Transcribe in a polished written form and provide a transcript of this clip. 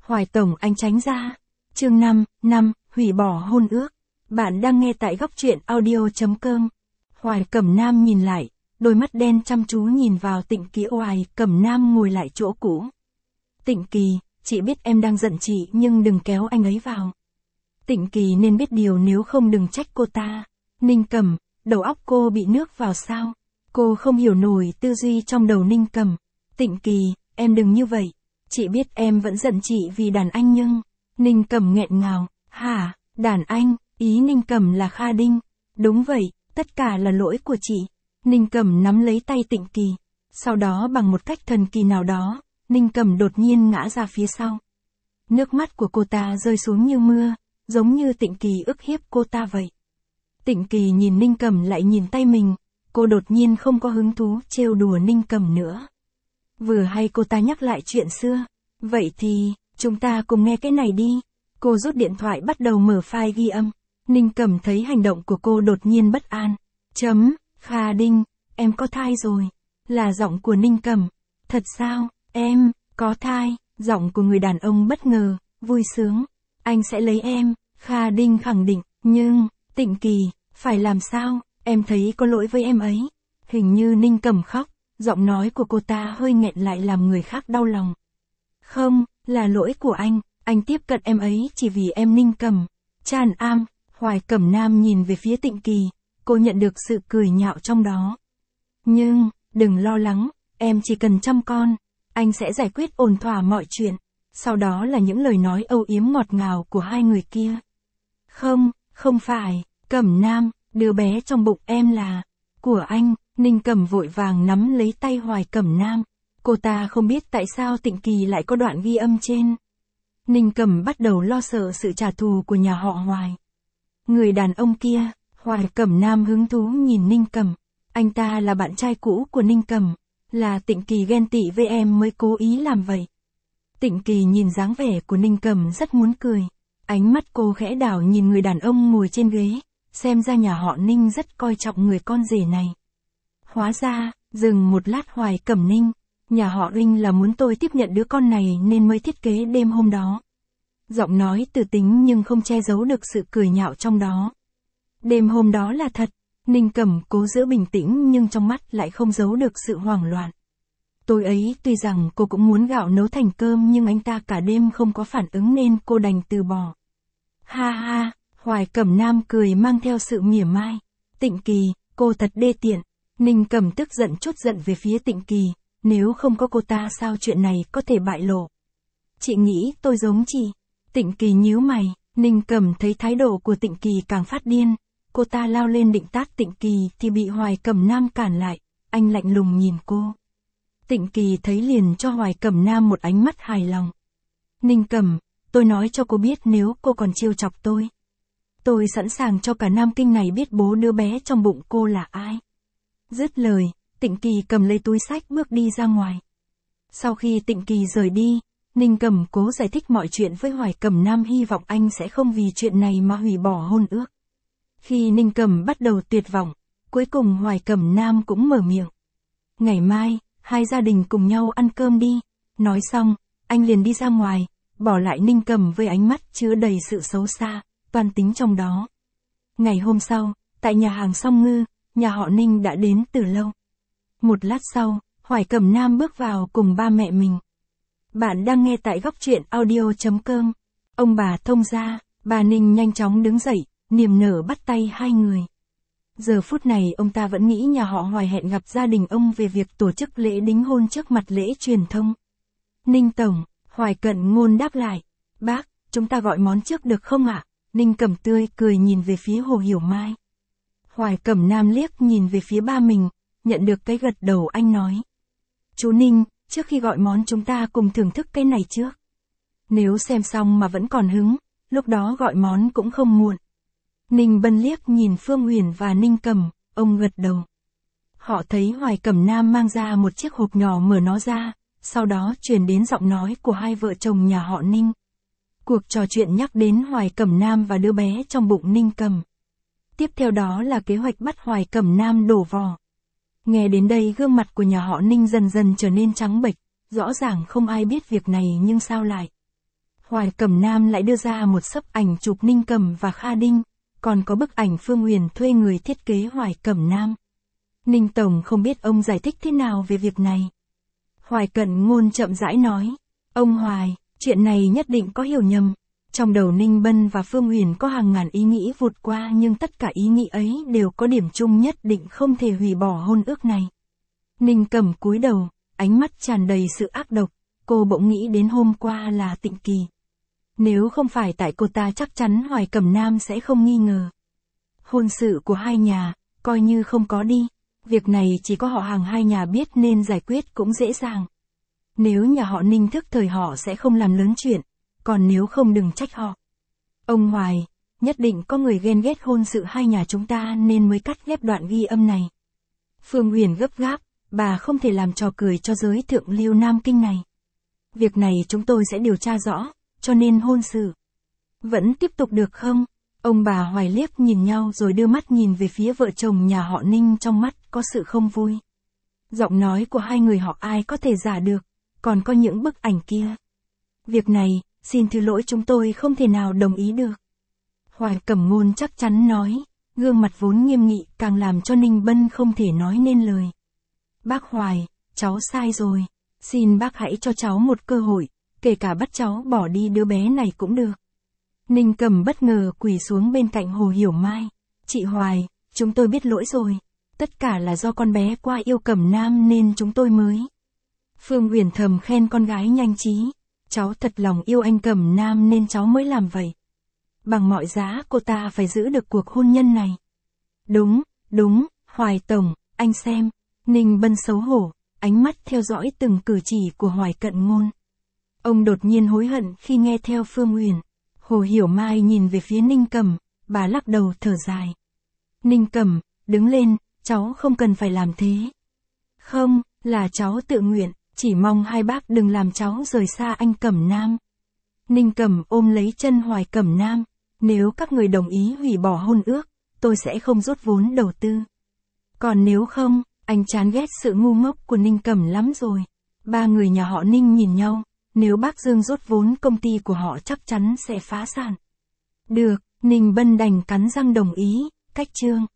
Hoài Tổng anh tránh ra. Chương 5, hủy bỏ hôn ước. Bạn đang nghe tại góc truyện audio.com. Hoài Cẩm Nam nhìn lại, đôi mắt đen chăm chú nhìn vào Tịnh Kỳ. Hoài Cẩm Nam ngồi lại chỗ cũ. Tịnh Kỳ, chị biết em đang giận chị nhưng đừng kéo anh ấy vào. Tịnh Kỳ nên biết điều nếu không đừng trách cô ta. Ninh Cẩm, đầu óc cô bị nước vào sao? Cô không hiểu nổi tư duy trong đầu Ninh Cẩm. Tịnh Kỳ, em đừng như vậy. Chị biết em vẫn giận chị vì đàn anh nhưng... Ninh Cẩm nghẹn ngào. Hả, đàn anh? Ý Ninh Cẩm là Kha Đinh. Đúng vậy, tất cả là lỗi của chị. Ninh Cẩm nắm lấy tay Tịnh Kỳ. Sau đó bằng một cách thần kỳ nào đó, Ninh Cẩm đột nhiên ngã ra phía sau. Nước mắt của cô ta rơi xuống như mưa, giống như Tịnh Kỳ ức hiếp cô ta vậy. Tịnh Kỳ nhìn Ninh Cẩm lại nhìn tay mình, cô đột nhiên không có hứng thú trêu đùa Ninh Cẩm nữa. Vừa hay cô ta nhắc lại chuyện xưa, vậy thì, chúng ta cùng nghe cái này đi. Cô rút điện thoại bắt đầu mở file ghi âm. Ninh Cẩm thấy hành động của cô đột nhiên bất an. Kha Đinh, em có thai rồi. Là giọng của Ninh Cẩm. Thật sao, em, có thai, giọng của người đàn ông bất ngờ, vui sướng. Anh sẽ lấy em, Kha Đinh khẳng định, nhưng, Tịnh Kỳ, phải làm sao, em thấy có lỗi với em ấy. Hình như Ninh Cẩm khóc, giọng nói của cô ta hơi nghẹn lại làm người khác đau lòng. Không, là lỗi của anh tiếp cận em ấy chỉ vì em. Ninh Cẩm. Tràn am, Hoài Cẩm Nam nhìn về phía Tịnh Kỳ, cô nhận được sự cười nhạo trong đó. Nhưng, đừng lo lắng, em chỉ cần chăm con, anh sẽ giải quyết ổn thỏa mọi chuyện. Sau đó là những lời nói âu yếm ngọt ngào của hai người kia. Không phải, Cẩm Nam, đứa bé trong bụng em là của anh. Ninh Cẩm vội vàng nắm lấy tay Hoài Cẩm Nam. Cô ta không biết tại sao Tịnh Kỳ lại có đoạn ghi âm trên. Ninh Cẩm bắt đầu lo sợ sự trả thù của nhà họ Hoài. Người đàn ông kia, Hoài Cẩm Nam hứng thú nhìn Ninh Cẩm. Anh ta là bạn trai cũ của Ninh Cẩm. Là Tịnh Kỳ ghen tị với em mới cố ý làm vậy. Tịnh Kỳ nhìn dáng vẻ của Ninh Cẩm rất muốn cười. Ánh mắt cô khẽ đảo nhìn người đàn ông ngồi trên ghế. Xem ra nhà họ Ninh rất coi trọng người con rể này. Hóa ra, dừng một lát Hoài Cẩm Ninh. Nhà họ Ninh là muốn tôi tiếp nhận đứa con này nên mới thiết kế đêm hôm đó. Giọng nói từ tính nhưng không che giấu được sự cười nhạo trong đó. Đêm hôm đó là thật. Ninh Cẩm cố giữ bình tĩnh nhưng trong mắt lại không giấu được sự hoảng loạn. Tối ấy tuy rằng cô cũng muốn gạo nấu thành cơm nhưng anh ta cả đêm không có phản ứng nên cô đành từ bỏ. Ha ha, Hoài Cẩm Nam cười mang theo sự mỉa mai. Tịnh Kỳ, cô thật đê tiện. Ninh Cẩm tức giận trút giận về phía Tịnh Kỳ. Nếu không có cô ta sao chuyện này có thể bại lộ. Chị nghĩ tôi giống chị. Tịnh Kỳ nhíu mày. Ninh Cẩm thấy thái độ của Tịnh Kỳ càng phát điên. Cô ta lao lên định tát Tịnh Kỳ thì bị Hoài Cẩm Nam cản lại. Anh lạnh lùng nhìn cô. Tịnh Kỳ thấy liền cho Hoài Cẩm Nam một ánh mắt hài lòng. Ninh Cẩm, tôi nói cho cô biết nếu cô còn trêu chọc tôi sẵn sàng cho cả Nam Kinh này biết bố đứa bé trong bụng cô là ai. Dứt lời, Tịnh Kỳ cầm lấy túi xách bước đi ra ngoài. Sau khi Tịnh Kỳ rời đi, Ninh Cẩm cố giải thích mọi chuyện với Hoài Cẩm Nam hy vọng anh sẽ không vì chuyện này mà hủy bỏ hôn ước. Khi Ninh Cẩm bắt đầu tuyệt vọng, cuối cùng Hoài Cẩm Nam cũng mở miệng. Ngày mai, hai gia đình cùng nhau ăn cơm đi. Nói xong, anh liền đi ra ngoài, bỏ lại Ninh Cẩm với ánh mắt chứa đầy sự xấu xa, toan tính trong đó. Ngày hôm sau, tại nhà hàng Song Ngư, nhà họ Ninh đã đến từ lâu. Một lát sau, Hoài Cẩm Nam bước vào cùng ba mẹ mình. Bạn đang nghe tại góc truyện audio.com. Ông bà thông gia, bà Ninh nhanh chóng đứng dậy, niềm nở bắt tay hai người. Giờ phút này ông ta vẫn nghĩ nhà họ Hoài hẹn gặp gia đình ông về việc tổ chức lễ đính hôn trước mặt lễ truyền thông. Ninh Tổng, Hoài Cận Ngôn đáp lại. Bác, chúng ta gọi món trước được không ạ? Ninh Cẩm tươi cười nhìn về phía Hồ Hiểu Mai. Hoài Cẩm Nam liếc nhìn về phía ba mình, nhận được cái gật đầu anh nói. Chú Ninh, trước khi gọi món chúng ta cùng thưởng thức cái này trước. Nếu xem xong mà vẫn còn hứng, lúc đó gọi món cũng không muộn. Ninh Bân liếc nhìn Phương Huyền và Ninh Cẩm, ông gật đầu. Họ thấy Hoài Cẩm Nam mang ra một chiếc hộp nhỏ mở nó ra, sau đó truyền đến giọng nói của hai vợ chồng nhà họ Ninh. Cuộc trò chuyện nhắc đến Hoài Cẩm Nam và đứa bé trong bụng Ninh Cẩm. Tiếp theo đó là kế hoạch bắt Hoài Cẩm Nam đổ vỏ. Nghe đến đây gương mặt của nhà họ Ninh dần dần trở nên trắng bệch, rõ ràng không ai biết việc này nhưng sao lại. Hoài Cẩm Nam lại đưa ra một xấp ảnh chụp Ninh Cẩm và Kha Đinh, còn có bức ảnh Phương Huyền thuê người thiết kế Hoài Cẩm Nam. Ninh Tổng không biết ông giải thích thế nào về việc này. Hoài Cận Ngôn chậm rãi nói, ông Hoài, chuyện này nhất định có hiểu nhầm. Trong đầu Ninh Bân và Phương Huyền có hàng ngàn ý nghĩ vụt qua, nhưng tất cả ý nghĩ ấy đều có điểm chung nhất định không thể hủy bỏ hôn ước này. Ninh Cẩm cúi đầu, ánh mắt tràn đầy sự ác độc, cô bỗng nghĩ đến hôm qua là Tịnh Kỳ. Nếu không phải tại cô ta chắc chắn Hoài Cẩm Nam sẽ không nghi ngờ. Hôn sự của hai nhà, coi như không có đi. Việc này chỉ có họ hàng hai nhà biết nên giải quyết cũng dễ dàng. Nếu nhà họ Ninh thức thời họ sẽ không làm lớn chuyện, còn nếu không đừng trách họ. Ông Hoài, nhất định có người ghen ghét hôn sự hai nhà chúng ta nên mới cắt ghép đoạn ghi âm này. Phương Huyền gấp gáp, bà không thể làm trò cười cho giới thượng lưu Nam Kinh này. Việc này chúng tôi sẽ điều tra rõ, cho nên hôn sự vẫn tiếp tục được không? Ông bà Hoài liếc nhìn nhau rồi đưa mắt nhìn về phía vợ chồng nhà họ Ninh, trong mắt có sự không vui. Giọng nói của hai người họ ai có thể giả được, còn có những bức ảnh kia. Việc này, xin thứ lỗi chúng tôi không thể nào đồng ý được. Hoài Cẩm Ngôn chắc chắn nói, gương mặt vốn nghiêm nghị càng làm cho Ninh Bân không thể nói nên lời. Bác Hoài, cháu sai rồi, xin bác hãy cho cháu một cơ hội, kể cả bắt cháu bỏ đi đứa bé này cũng được. Ninh Cẩm bất ngờ quỳ xuống bên cạnh Hồ Hiểu Mai. Chị Hoài, chúng tôi biết lỗi rồi. Tất cả là do con bé qua yêu Cẩm Nam nên chúng tôi mới. Phương Huyền thầm khen con gái nhanh trí. Cháu thật lòng yêu anh Cẩm Nam nên cháu mới làm vậy. Bằng mọi giá cô ta phải giữ được cuộc hôn nhân này. Đúng, Hoài Tổng, anh xem. Ninh Bân xấu hổ, ánh mắt theo dõi từng cử chỉ của Hoài Cận Ngôn. Ông đột nhiên hối hận khi nghe theo Phương Huyền. Hồ Hiểu Mai nhìn về phía Ninh Cẩm, bà lắc đầu thở dài. Ninh Cẩm, đứng lên, cháu không cần phải làm thế. Không, là cháu tự nguyện, chỉ mong hai bác đừng làm cháu rời xa anh Cẩm Nam. Ninh Cẩm ôm lấy chân Hoài Cẩm Nam, nếu các người đồng ý hủy bỏ hôn ước, tôi sẽ không rút vốn đầu tư. Còn nếu không, anh chán ghét sự ngu ngốc của Ninh Cẩm lắm rồi. Ba người nhà họ Ninh nhìn nhau. Nếu bác Dương rút vốn công ty của họ chắc chắn sẽ phá sản. Được, Ninh Bân đành cắn răng đồng ý, cách chương.